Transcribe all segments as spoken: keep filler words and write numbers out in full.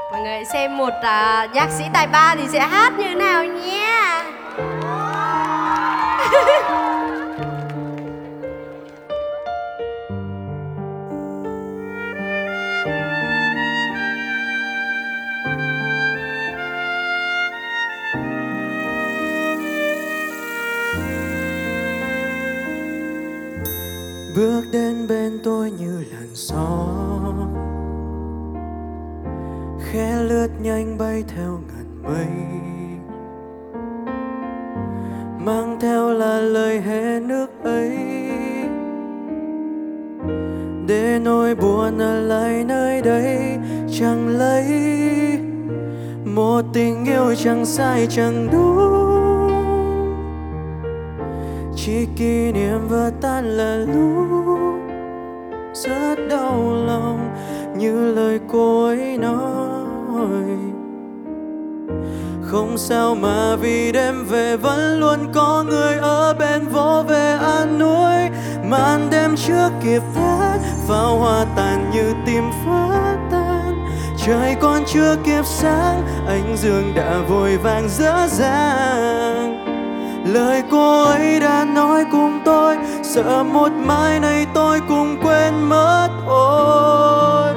Mọi người xem một uh, nhạc sĩ tài ba thì sẽ hát như thế nào nha. Bước đến bên tôi như làn gió, khẽ lướt nhanh bay theo ngàn mây, mang theo là lời hẹn ước ấy, để nỗi buồn ở lại nơi đây. Chẳng lấy một tình yêu chẳng sai chẳng đúng, chỉ kỷ niệm vỡ tan là lúc rất đau lòng, như lời cô ấy nói. Không sao mà vì đêm về vẫn luôn có người ở bên vỗ về an ủi. Màn đêm chưa kịp tắt, pháo hoa tàn như tim phá tan. Trời còn chưa kịp sáng, ánh dương đã vội vàng dở dàng. Lời cô ấy đã nói cùng tôi, sợ một mai này tôi cùng quên mất thôi.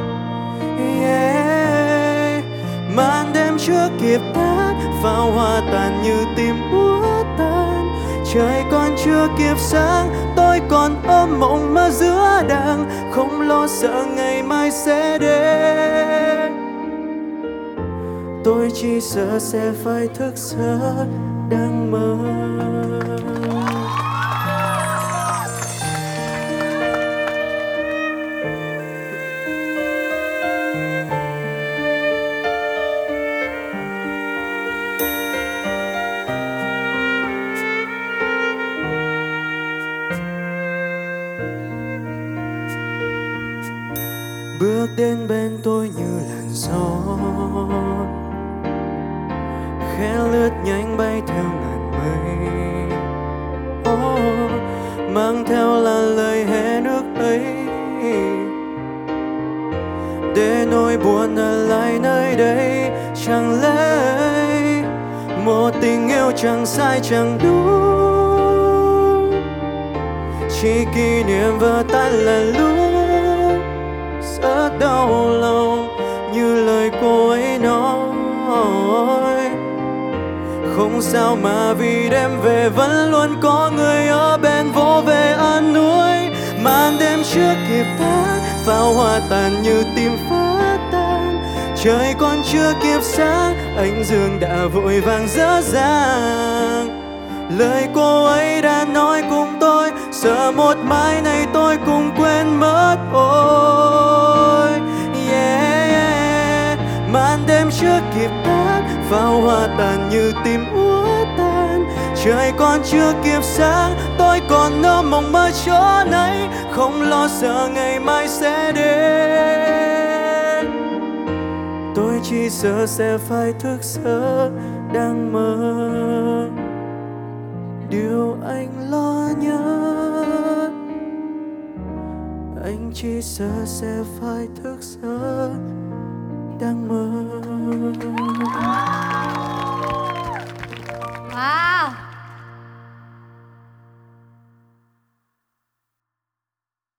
Yeah. Màn đêm chưa kịp tắt, pháo hoa tàn như tim úa tan. Trời còn chưa kịp sáng, tôi còn ôm mộng mơ giữa đàng, không lo sợ ngày mai sẽ đến. Tôi chỉ sợ sẽ phải thức giấc đang mơ. Bước đến bên tôi như làn gió, khẽ lướt nhanh bay theo ngàn mây. Oh, mang theo là lời hẹn ước ấy, để nỗi buồn ở lại nơi đây. Chẳng lẽ một tình yêu chẳng sai chẳng đúng, chỉ kỷ niệm vỡ tan là lúc rất đau lòng, như lời cô ấy nói. Không sao mà vì đêm về vẫn luôn có người ở bên vỗ về an ủi. Màn đêm chưa kịp tắt, pháo hoa tàn như tim phá tan. Trời còn chưa kịp sáng, ánh dương đã vội vàng dở dàng. Lời cô ấy đã nói cùng tôi, sợ một mai này tôi cùng quên mất ôi. Yeah, yeah. Màn đêm chưa kịp tắt, pháo hoa tàn như tim úa tan. Trời còn chưa kịp sáng, tôi còn ôm mộng mơ chỗ này, không lo sợ ngày mai sẽ đến. Tôi chỉ sợ sẽ phải thức giấc đang mơ. Điều anh lo nhất, anh chỉ sợ sẽ phải thức giấc đang mơ. Wow.